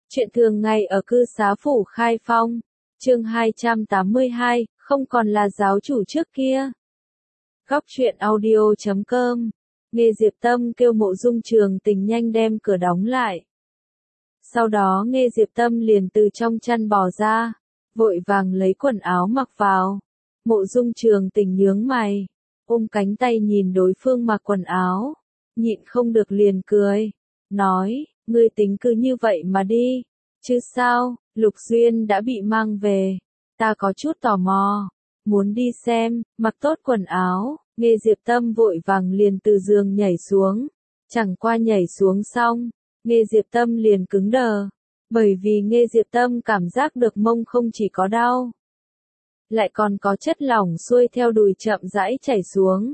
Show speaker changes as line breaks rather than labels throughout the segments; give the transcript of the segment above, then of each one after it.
Chuyện thường ngày ở cư xá phủ Khai Phong, chương 282, không còn là giáo chủ trước kia. Góc truyện audio.com. Nghe Diệp Tâm kêu Mộ Dung Trường Tình nhanh đem cửa đóng lại. Sau đó Nghe Diệp Tâm liền từ trong chăn bò ra, vội vàng lấy quần áo mặc vào. Mộ Dung Trường Tình nhướng mày, ôm cánh tay nhìn đối phương mặc quần áo, nhịn không được liền cười, nói, ngươi tính cứ như vậy mà đi, chứ sao, Lục Duyên đã bị mang về, ta có chút tò mò, muốn đi xem, mặc tốt quần áo. Nghe Diệp Tâm vội vàng liền từ giường nhảy xuống, chẳng qua nhảy xuống xong, Nghe Diệp Tâm liền cứng đờ, bởi vì Nghe Diệp Tâm cảm giác được mông không chỉ có đau, lại còn có chất lỏng xuôi theo đùi chậm rãi chảy xuống.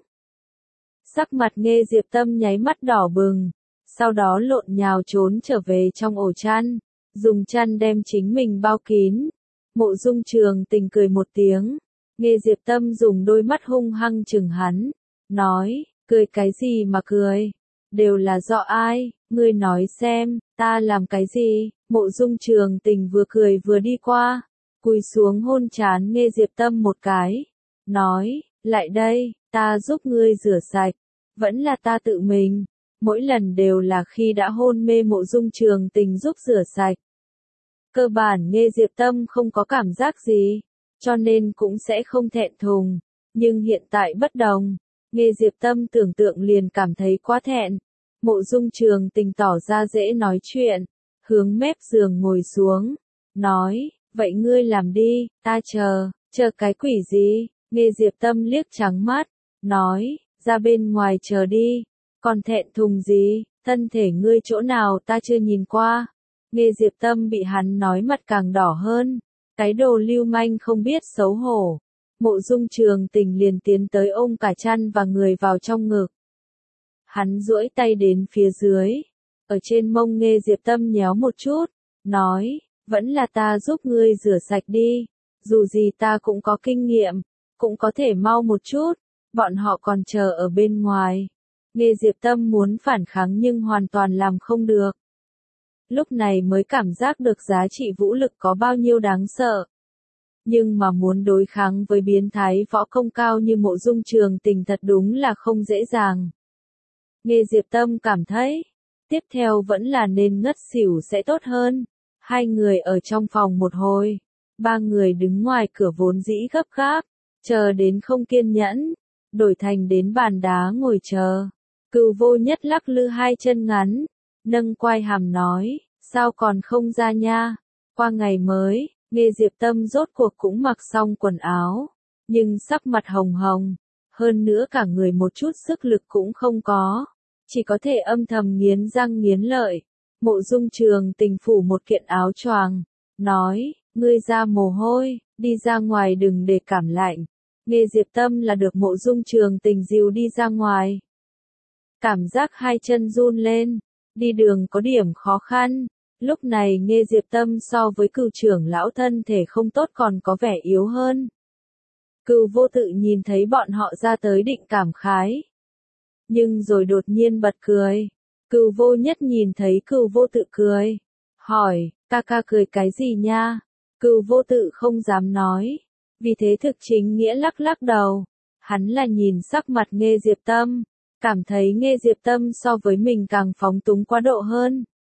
Sắc mặt Nghe Diệp Tâm nháy mắt đỏ bừng, sau đó lộn nhào trốn trở về trong ổ chăn, dùng chăn đem chính mình bao kín. Mộ Dung Trường Tình cười một tiếng, Nghe Diệp Tâm dùng đôi mắt hung hăng chừng hắn, nói, cười cái gì mà cười, đều là do ai, ngươi nói xem, ta làm cái gì. Mộ Dung Trường Tình vừa cười vừa đi qua, cúi xuống hôn trán Nghe Diệp Tâm một cái, nói, lại đây, ta giúp ngươi rửa sạch, vẫn là ta tự mình, mỗi lần đều là khi đã hôn mê Mộ Dung Trường Tình giúp rửa sạch. Cơ bản Nghe Diệp Tâm không có cảm giác gì, cho nên cũng sẽ không thẹn thùng, nhưng hiện tại bất đồng, Nghe Diệp Tâm tưởng tượng liền cảm thấy quá thẹn. Mộ Dung Trường Tình tỏ ra dễ nói chuyện, hướng mép giường ngồi xuống, nói, vậy ngươi làm đi, ta chờ cái quỷ gì. Nghe Diệp Tâm liếc trắng mắt, nói, ra bên ngoài chờ đi, còn thẹn thùng gì, thân thể ngươi chỗ nào ta chưa nhìn qua. Nghe Diệp Tâm bị hắn nói mặt càng đỏ hơn, cái đồ lưu manh không biết xấu hổ. Mộ Dung Trường Tình liền tiến tới ôm cả chăn và người vào trong ngực. Hắn duỗi tay đến phía dưới, ở trên mông Nghe Diệp Tâm nhéo một chút, nói, vẫn là ta giúp ngươi rửa sạch đi, dù gì ta cũng có kinh nghiệm, cũng có thể mau một chút, bọn họ còn chờ ở bên ngoài. Nghe Diệp Tâm muốn phản kháng nhưng hoàn toàn làm không được. Lúc này mới cảm giác được giá trị vũ lực có bao nhiêu đáng sợ. Nhưng mà muốn đối kháng với biến thái võ công cao như Mộ Dung Trường Tình thật đúng là không dễ dàng. Nghe Diệp Tâm cảm thấy, tiếp theo vẫn là nên ngất xỉu sẽ tốt hơn. Hai người ở trong phòng một hồi, ba người đứng ngoài cửa vốn dĩ gấp gáp, chờ đến không kiên nhẫn, đổi thành đến bàn đá ngồi chờ. Cửu Vô Nhất lắc lư hai chân ngắn, nâng quai hàm nói, sao còn không ra nha, qua ngày mới. Nghe Diệp Tâm rốt cuộc cũng mặc xong quần áo, nhưng sắc mặt hồng hồng, hơn nữa cả người một chút sức lực cũng không có, chỉ có thể âm thầm nghiến răng nghiến lợi. Mộ Dung Trường Tình phủ một kiện áo choàng, nói, ngươi ra mồ hôi, đi ra ngoài đừng để cảm lạnh. Nghe Diệp Tâm là được Mộ Dung Trường Tình dìu đi ra ngoài. Cảm giác hai chân run lên, đi đường có điểm khó khăn. Lúc này Nghe Diệp Tâm so với Cửu trưởng lão thân thể không tốt còn có vẻ yếu hơn. Cửu Vô Tự nhìn thấy bọn họ ra tới định cảm khái, nhưng rồi đột nhiên bật cười. Cửu Vô Nhất nhìn thấy Cửu Vô Tự cười, hỏi, ca ca cười cái gì nha? Cửu Vô Tự không dám nói, vì thế thực chính nghĩa lắc lắc đầu. Hắn là nhìn sắc mặt Nghe Diệp Tâm, cảm thấy Nghe Diệp Tâm so với mình càng phóng túng quá độ hơn.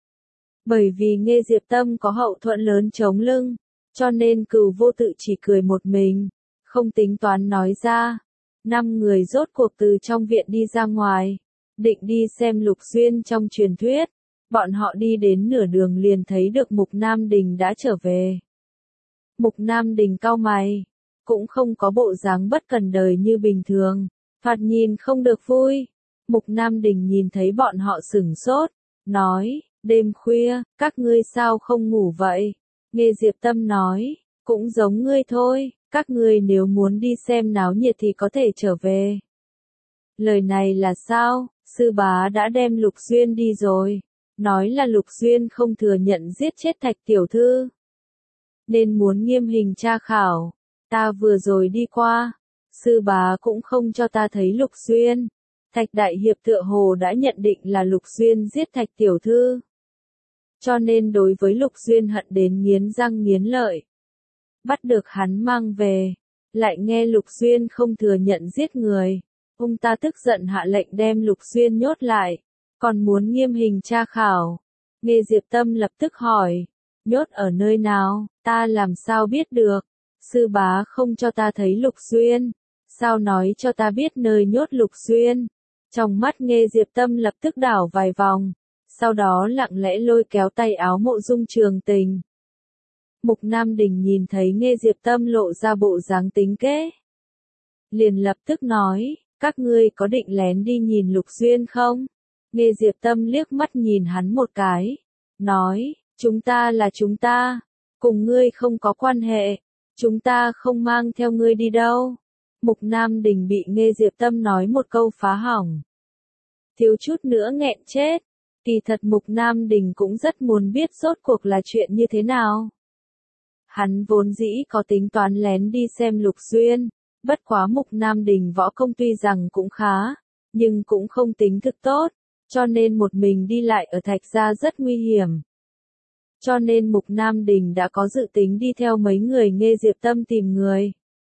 Bởi vì Nghe Diệp Tâm có hậu thuẫn lớn chống lưng, cho nên Cửu Vô Tự chỉ cười một mình, không tính toán nói ra. 5 người rốt cuộc từ trong viện đi ra ngoài, định đi xem Lục Duyên trong truyền thuyết. Bọn họ đi đến nửa đường liền thấy được Mục Nam Đình đã trở về. Mục Nam Đình cau mày, cũng không có bộ dáng bất cần đời như bình thường, thoạt nhìn không được vui. Mục Nam Đình nhìn thấy bọn họ sửng sốt, nói, đêm khuya, các ngươi sao không ngủ vậy? Nghe Diệp Tâm nói, cũng giống ngươi thôi, các ngươi nếu muốn đi xem náo nhiệt thì có thể trở về. Lời này là sao? Sư bá đã đem Lục Duyên đi rồi, nói là Lục Duyên không thừa nhận giết chết Thạch tiểu thư, nên muốn nghiêm hình tra khảo. Ta vừa rồi đi qua, sư bá cũng không cho ta thấy Lục Duyên. Thạch đại hiệp tựa hồ đã nhận định là Lục Duyên giết Thạch tiểu thư. cho nên đối với Lục Duyên hận đến nghiến răng nghiến lợi. Bắt được hắn mang về, lại nghe Lục Duyên không thừa nhận giết người. Ông ta tức giận hạ lệnh đem Lục Duyên nhốt lại, còn muốn nghiêm hình tra khảo. Nghe Diệp Tâm lập tức hỏi, nhốt ở nơi nào, ta làm sao biết được, sư bá không cho ta thấy Lục Duyên, sao nói cho ta biết nơi nhốt Lục Duyên. Trong mắt Nghe Diệp Tâm lập tức đảo vài vòng, sau đó lặng lẽ lôi kéo tay áo Mộ Dung Trường Tình. Mục Nam Đình nhìn thấy Nghe Diệp Tâm lộ ra bộ dáng tính kế, liền lập tức nói, các ngươi có định lén đi nhìn Lục Duyên không? Nghe Diệp Tâm liếc mắt nhìn hắn một cái, nói, chúng ta là chúng ta, cùng ngươi không có quan hệ, chúng ta không mang theo ngươi đi đâu. Mục Nam Đình bị Nghe Diệp Tâm nói một câu phá hỏng, thiếu chút nữa nghẹn chết. Kỳ thật Mục Nam Đình cũng rất muốn biết rốt cuộc là chuyện như thế nào. Hắn vốn dĩ có tính toán lén đi xem Lục Duyên, bất quá Mục Nam Đình võ công tuy rằng cũng khá, nhưng cũng không tính thực tốt, cho nên một mình đi lại ở Thạch Gia rất nguy hiểm. Cho nên Mục Nam Đình đã có dự tính đi theo mấy người Nghe Diệp Tâm tìm người.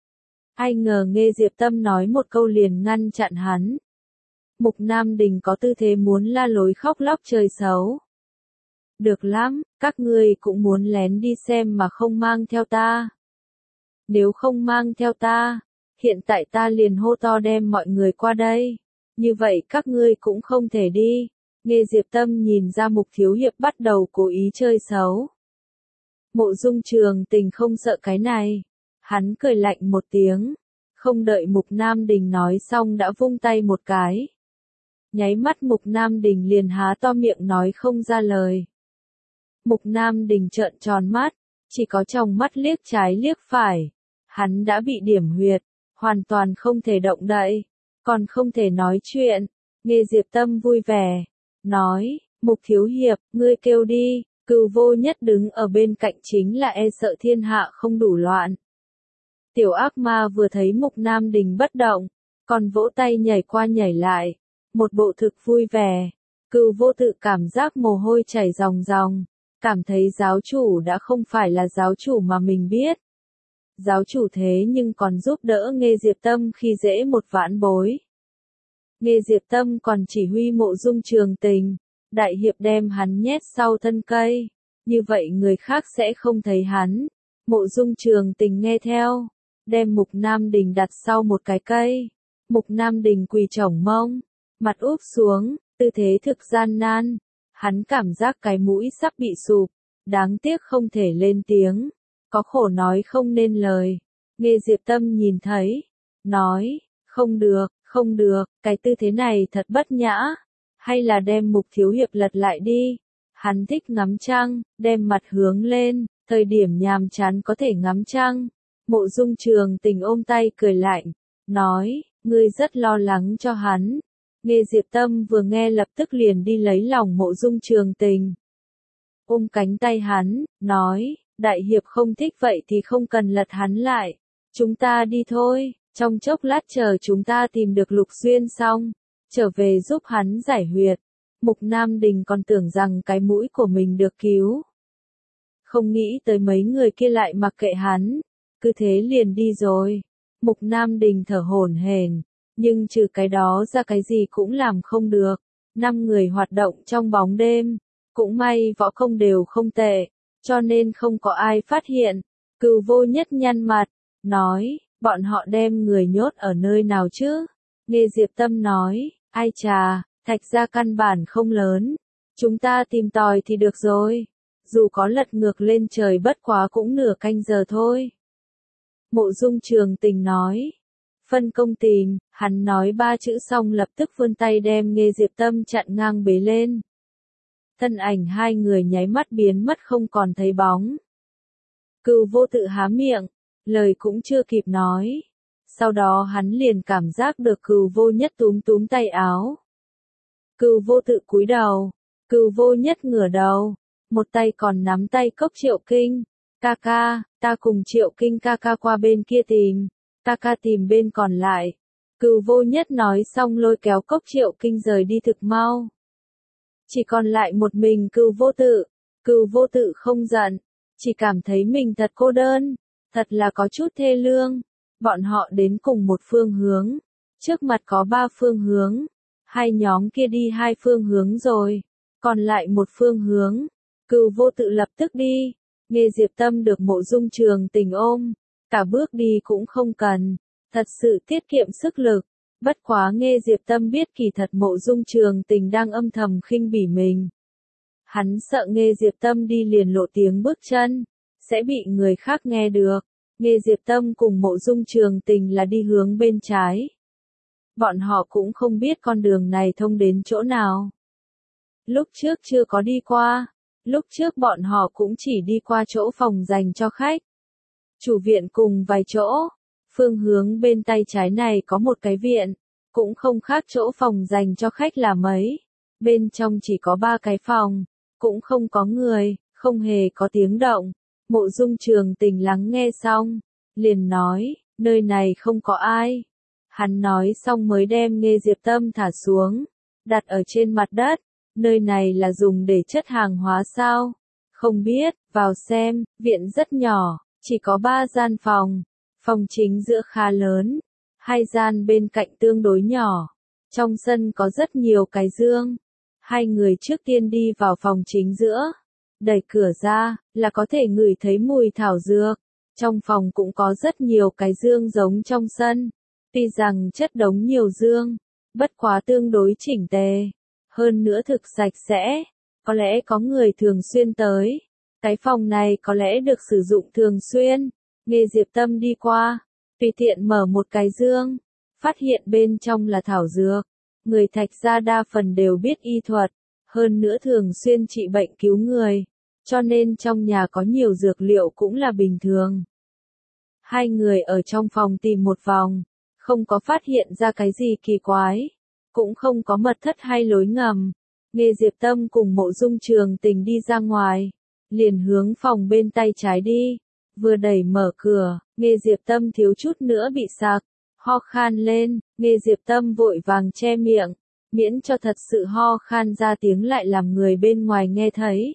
Ai ngờ Nghe Diệp Tâm nói một câu liền ngăn chặn hắn. Mục Nam Đình có tư thế muốn la lối khóc lóc chơi xấu. Được lắm, các ngươi cũng muốn lén đi xem mà không mang theo ta. Nếu không mang theo ta, hiện tại ta liền hô to đem mọi người qua đây. Như vậy các ngươi cũng không thể đi. Nghe Diệp Tâm nhìn ra Mục Thiếu Hiệp bắt đầu cố ý chơi xấu. Mộ Dung Trường Tình không sợ cái này. Hắn cười lạnh một tiếng. Không đợi Mục Nam Đình nói xong đã vung tay một cái. Nháy mắt Mục Nam Đình liền há to miệng nói không ra lời. Mục Nam Đình trợn tròn mắt, chỉ có trong mắt liếc trái liếc phải. Hắn đã bị điểm huyệt, hoàn toàn không thể động đậy, còn không thể nói chuyện. Nghe Diệp Tâm vui vẻ, nói, Mục Thiếu Hiệp, ngươi kêu đi. Cừu Vô Nhất đứng ở bên cạnh chính là e sợ thiên hạ không đủ loạn. Tiểu ác ma vừa thấy Mục Nam Đình bất động, còn vỗ tay nhảy qua nhảy lại, một bộ thực vui vẻ. Cừu Vô tự cảm giác mồ hôi chảy ròng ròng, cảm thấy giáo chủ đã không phải là giáo chủ mà mình biết. Giáo chủ thế nhưng còn giúp đỡ Nghe Diệp Tâm khi dễ một vãn bối. Nghe Diệp Tâm còn chỉ huy Mộ Dung Trường Tình, đại hiệp đem hắn nhét sau thân cây, như vậy người khác sẽ không thấy hắn. Mộ Dung Trường Tình nghe theo, đem Mục Nam Đình đặt sau một cái cây. Mục Nam Đình quỳ chổng mông, mặt úp xuống, tư thế thực gian nan. Hắn cảm giác cái mũi sắp bị sụp, đáng tiếc không thể lên tiếng, có khổ nói không nên lời. Nghe Diệp Tâm nhìn thấy, nói, không được, cái tư thế này thật bất nhã, hay là đem Mục Thiếu Hiệp lật lại đi. Hắn thích ngắm trăng, đem mặt hướng lên, thời điểm nhàm chán có thể ngắm trăng. Mộ Dung Trường Tình ôm tay cười lạnh, nói, ngươi rất lo lắng cho hắn. Nghe Diệp Tâm vừa nghe lập tức liền đi lấy lòng Mộ Dung Trường Tình. Ôm cánh tay hắn, nói, đại hiệp không thích vậy thì không cần lật hắn lại. Chúng ta đi thôi, trong chốc lát chờ chúng ta tìm được Lục Duyên xong, trở về giúp hắn giải huyệt. Mục Nam Đình còn tưởng rằng cái mũi của mình được cứu. Không nghĩ tới mấy người kia lại mặc kệ hắn, cứ thế liền đi rồi. Mục Nam Đình thở hổn hển, nhưng trừ cái đó ra cái gì cũng làm không được. 5 người hoạt động trong bóng đêm, cũng may võ công đều không tệ, cho nên không có ai phát hiện. Cừu Vô Nhất nhăn mặt, nói, bọn họ đem người nhốt ở nơi nào chứ? Nghe Diệp Tâm nói, ai chà, Thạch Gia căn bản không lớn, chúng ta tìm tòi thì được rồi, dù có lật ngược lên trời bất quá cũng nửa canh giờ thôi. Mộ Dung Trường Tình nói, phân công tìm, hắn nói 3 chữ xong lập tức vươn tay đem Nghe Diệp Tâm chặn ngang bế lên. Thân ảnh hai người nháy mắt biến mất không còn thấy bóng. Cừu Vô tự há miệng, lời cũng chưa kịp nói. Sau đó hắn liền cảm giác được Cừu Vô Nhất túm túm tay áo. Cừu Vô tự cúi đầu, Cừu Vô Nhất ngửa đầu, một tay còn nắm tay Cốc Triệu Kinh. Ca ca, ta cùng Triệu Kinh ca ca qua bên kia tìm, ca ca tìm bên còn lại. Cừu Vô Nhất nói xong lôi kéo Cốc Triệu Kinh rời đi thực mau. Chỉ còn lại một mình Cừu Vô tự, Cửu Vô Tự không giận, chỉ cảm thấy mình thật cô đơn, thật là có chút thê lương. Bọn họ đến cùng một phương hướng, trước mặt có 3 phương hướng, hai nhóm kia đi 2 phương hướng rồi, còn lại một phương hướng. Cửu Vô Tự lập tức đi, Nghe Diệp Tâm được Mộ Dung Trường Tình ôm, cả bước đi cũng không cần, thật sự tiết kiệm sức lực. Bất quá Nghe Diệp Tâm biết kỳ thật Mộ Dung Trường Tình đang âm thầm khinh bỉ mình. Hắn sợ Nghe Diệp Tâm đi liền lộ tiếng bước chân, sẽ bị người khác nghe được. Nghe Diệp Tâm cùng Mộ Dung Trường Tình là đi hướng bên trái. Bọn họ cũng không biết con đường này thông đến chỗ nào. Lúc trước chưa có đi qua, lúc trước bọn họ cũng chỉ đi qua chỗ phòng dành cho khách. Chủ viện cùng vài chỗ, phương hướng bên tay trái này có một cái viện, cũng không khác chỗ phòng dành cho khách là mấy. Bên trong chỉ có 3 cái phòng, cũng không có người, không hề có tiếng động. Mộ Dung Trường Tình lắng nghe xong, liền nói, nơi này không có ai. Hắn nói xong mới đem Nghe Diệp Tâm thả xuống, đặt ở trên mặt đất. Nơi này là dùng để chất hàng hóa sao? Không biết, vào xem, viện rất nhỏ, chỉ có 3 gian phòng. Phòng chính giữa khá lớn, 2 gian bên cạnh tương đối nhỏ. Trong sân có rất nhiều cái dương. Hai người trước tiên đi vào phòng chính giữa. Đẩy cửa ra, là có thể ngửi thấy mùi thảo dược. Trong phòng cũng có rất nhiều cái dương giống trong sân. Tuy rằng chất đống nhiều dương, bất quá tương đối chỉnh tề. Hơn nữa thực sạch sẽ, có lẽ có người thường xuyên tới. Cái phòng này có lẽ được sử dụng thường xuyên. Nghe Diệp Tâm đi qua, tùy tiện mở một cái dương, phát hiện bên trong là thảo dược. Người Thạch gia đa phần đều biết y thuật, hơn nữa thường xuyên trị bệnh cứu người, cho nên trong nhà có nhiều dược liệu cũng là bình thường. Hai người ở trong phòng tìm một vòng, không có phát hiện ra cái gì kỳ quái. Cũng không có mật thất hay lối ngầm. Nghe Diệp Tâm cùng Mộ Dung Trường Tình đi ra ngoài, liền hướng phòng bên tay trái đi. Vừa đẩy mở cửa, Nghe Diệp Tâm thiếu chút nữa bị sặc, ho khan lên. Nghe Diệp Tâm vội vàng che miệng, miễn cho thật sự ho khan ra tiếng lại làm người bên ngoài nghe thấy.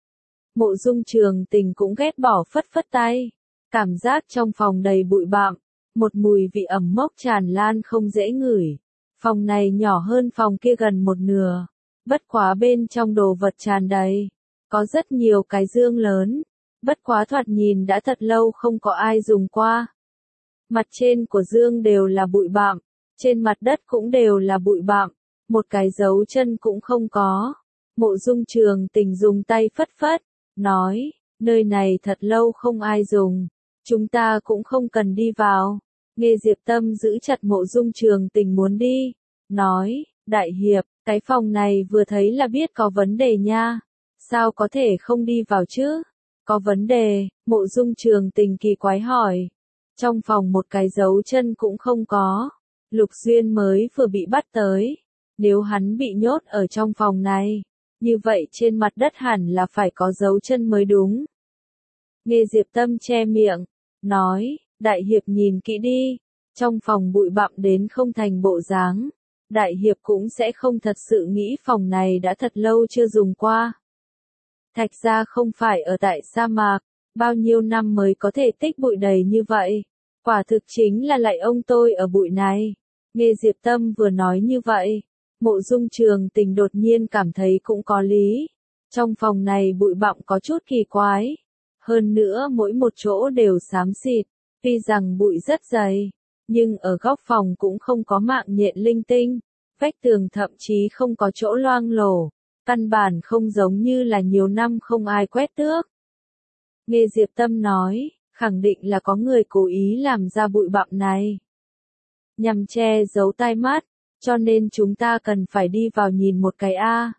Mộ Dung Trường Tình cũng ghét bỏ phất phất tay, cảm giác trong phòng đầy bụi bặm, một mùi vị ẩm mốc tràn lan không dễ ngửi. Phòng này nhỏ hơn phòng kia gần một nửa, bất quá bên trong đồ vật tràn đầy, có rất nhiều cái dương lớn, bất quá thoạt nhìn đã thật lâu không có ai dùng qua. Mặt trên của dương đều là bụi bặm, trên mặt đất cũng đều là bụi bặm, một cái dấu chân cũng không có. Mộ Dung Trường Tình dùng tay phất phất, nói, nơi này thật lâu không ai dùng, chúng ta cũng không cần đi vào. Nghe Diệp Tâm giữ chặt Mộ Dung Trường Tình muốn đi, nói, đại hiệp, cái phòng này vừa thấy là biết có vấn đề nha, sao có thể không đi vào chứ? Có vấn đề, Mộ Dung Trường Tình kỳ quái hỏi. Trong phòng một cái dấu chân cũng không có, Lục Duyên mới vừa bị bắt tới, nếu hắn bị nhốt ở trong phòng này, như vậy trên mặt đất hẳn là phải có dấu chân mới đúng. Nghe Diệp Tâm che miệng, nói, đại hiệp nhìn kỹ đi, trong phòng bụi bặm đến không thành bộ dáng, đại hiệp cũng sẽ không thật sự nghĩ phòng này đã thật lâu chưa dùng qua. Thạch gia không phải ở tại sa mạc, bao nhiêu năm mới có thể tích bụi đầy như vậy, quả thực chính là lạy ông tôi ở bụi này. Nghe Diệp Tâm vừa nói như vậy, Mộ Dung Trường Tình đột nhiên cảm thấy cũng có lý. Trong phòng này bụi bặm có chút kỳ quái, hơn nữa mỗi một chỗ đều xám xịt, tuy rằng bụi rất dày, nhưng ở góc phòng cũng không có mạng nhện linh tinh, vách tường thậm chí không có chỗ loang lổ, căn bản không giống như là nhiều năm không ai quét tước. Nghe Diệp Tâm nói, khẳng định là có người cố ý làm ra bụi bặm này, nhằm che giấu tai mắt, cho nên chúng ta cần phải đi vào nhìn một cái a.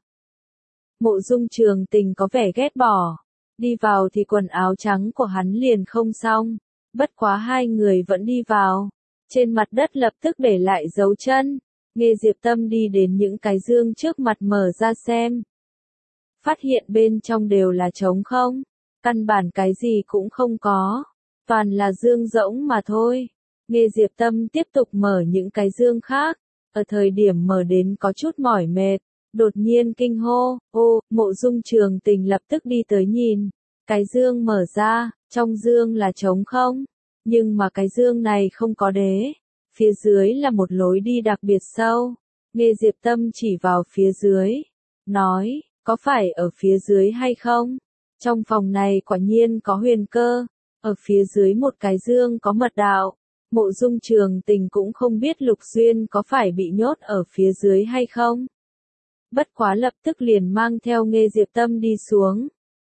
Mộ Dung Trường Tình có vẻ ghét bỏ, đi vào thì quần áo trắng của hắn liền không xong, bất quá hai người vẫn đi vào, trên mặt đất lập tức để lại dấu chân. Nghe Diệp Tâm đi đến những cái dương trước mặt mở ra xem, phát hiện bên trong đều là trống không, căn bản cái gì cũng không có, toàn là dương rỗng mà thôi. Nghe Diệp Tâm tiếp tục mở những cái dương khác, ở thời điểm mở đến có chút mỏi mệt, đột nhiên kinh hô, ô, Mộ Dung Trường Tình lập tức đi tới nhìn. Cái dương mở ra, trong dương là trống không, nhưng mà cái dương này không có đế. Phía dưới là một lối đi đặc biệt sâu. Nghe Diệp Tâm chỉ vào phía dưới, nói, có phải ở phía dưới hay không? Trong phòng này quả nhiên có huyền cơ, ở phía dưới một cái dương có mật đạo. Mộ Dung Trường Tình cũng không biết Lục Duyên có phải bị nhốt ở phía dưới hay không. Bất quá lập tức liền mang theo Nghe Diệp Tâm đi xuống.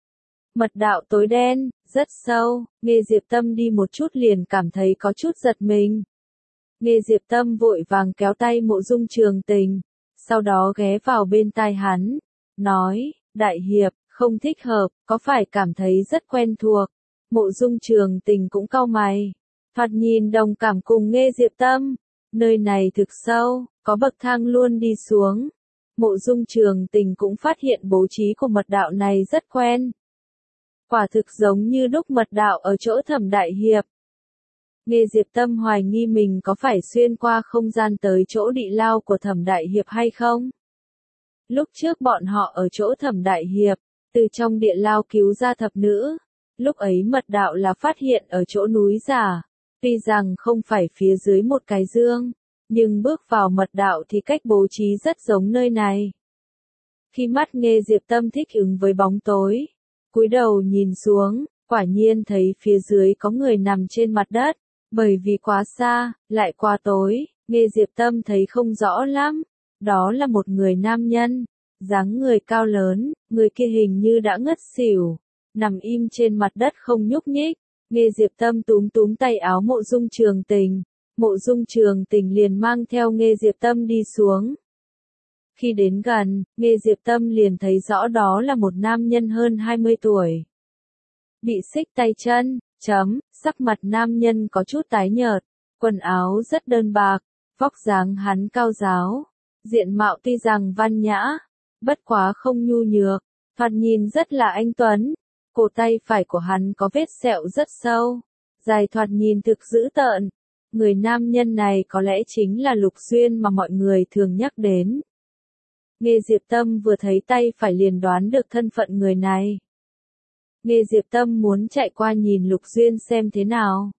Mật đạo tối đen, rất sâu, Nghe Diệp Tâm đi một chút liền cảm thấy có chút giật mình. Nghe Diệp Tâm vội vàng kéo tay Mộ Dung Trường Tình, sau đó ghé vào bên tai hắn, nói, đại hiệp, không thích hợp, có phải cảm thấy rất quen thuộc. Mộ Dung Trường Tình cũng cau mày, thoạt nhìn đồng cảm cùng Nghe Diệp Tâm, nơi này thực sâu, có bậc thang luôn đi xuống. Mộ Dung Trường Tình cũng phát hiện bố trí của mật đạo này rất quen. Quả thực giống như đúc mật đạo ở chỗ Thẩm đại hiệp. Nghe Diệp Tâm hoài nghi mình có phải xuyên qua không gian tới chỗ địa lao của Thẩm đại hiệp hay không. Lúc trước bọn họ ở chỗ Thẩm đại hiệp, từ trong địa lao cứu ra thập nữ. Lúc ấy mật đạo là phát hiện ở chỗ núi giả. Tuy rằng không phải phía dưới một cái dương, nhưng bước vào mật đạo thì cách bố trí rất giống nơi này. Khi mắt Nghe Diệp Tâm thích ứng với bóng tối, cúi đầu nhìn xuống, quả nhiên thấy phía dưới có người nằm trên mặt đất. Bởi vì quá xa, lại quá tối, Nghe Diệp Tâm thấy không rõ lắm. Đó là một người nam nhân, dáng người cao lớn, người kia hình như đã ngất xỉu, nằm im trên mặt đất không nhúc nhích. Nghe Diệp Tâm túm túm tay áo Mộ Dung Trường Tình. Mộ Dung Trường Tình liền mang theo Nghe Diệp Tâm đi xuống. Khi đến gần, Nghe Diệp Tâm liền thấy rõ đó là một nam nhân hơn 20 tuổi. Bị xích tay chân, sắc mặt nam nhân có chút tái nhợt, quần áo rất đơn bạc, vóc dáng hắn cao ráo, diện mạo tuy rằng văn nhã, bất quá không nhu nhược, thoạt nhìn rất là anh tuấn. Cổ tay phải của hắn có vết sẹo rất sâu, dài thoạt nhìn thực dữ tợn. Người nam nhân này có lẽ chính là Lục Duyên mà mọi người thường nhắc đến. Nghe Diệp Tâm vừa thấy tay phải liền đoán được thân phận người này. Nghe Diệp Tâm muốn chạy qua nhìn Lục Duyên xem thế nào.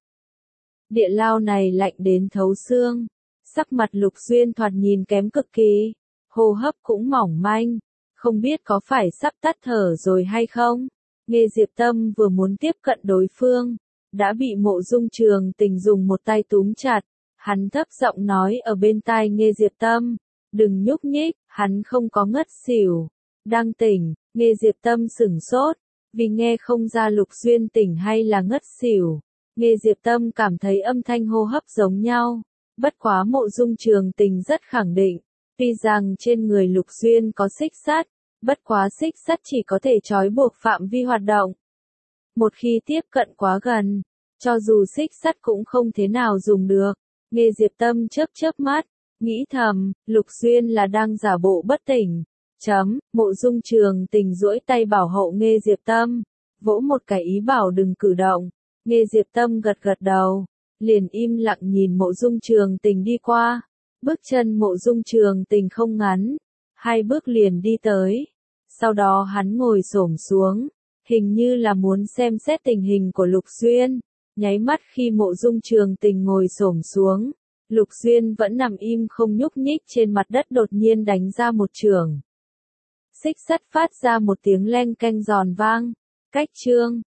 Địa lao này lạnh đến thấu xương, sắc mặt Lục Duyên thoạt nhìn kém cực kỳ, hô hấp cũng mỏng manh, không biết có phải sắp tắt thở rồi hay không. Nghe Diệp Tâm vừa muốn tiếp cận đối phương, đã bị Mộ Dung Trường Tình dùng một tay túm chặt. Hắn thấp giọng nói ở bên tai Nghe Diệp Tâm, đừng nhúc nhích, hắn không có ngất xỉu, đang tỉnh. Nghe Diệp Tâm sửng sốt, vì nghe không ra Lục Duyên tỉnh hay là ngất xỉu. Nghe Diệp Tâm cảm thấy âm thanh hô hấp giống nhau, bất quá Mộ Dung Trường Tình rất khẳng định, tuy rằng trên người Lục Duyên có xích sắt, bất quá xích sắt chỉ có thể trói buộc phạm vi hoạt động. Một khi tiếp cận quá gần, cho dù xích sắt cũng không thế nào dùng được. Nghe Diệp Tâm chớp chớp mắt, nghĩ thầm, Lục Duyên là đang giả bộ bất tỉnh. Mộ Dung Trường Tình duỗi tay bảo hộ Nghe Diệp Tâm, vỗ một cái ý bảo đừng cử động. Nghe Diệp Tâm gật gật đầu, liền im lặng nhìn Mộ Dung Trường Tình đi qua. Bước chân Mộ Dung Trường Tình không ngắn, 2 bước liền đi tới. Sau đó hắn ngồi xổm xuống, hình như là muốn xem xét tình hình của Lục Duyên. Nháy mắt khi Mộ Dung Trường Tình ngồi xổm xuống, Lục Duyên vẫn nằm im không nhúc nhích trên mặt đất, đột nhiên đánh ra một chưởng. Xích sắt phát ra một tiếng leng keng giòn vang. Cách chương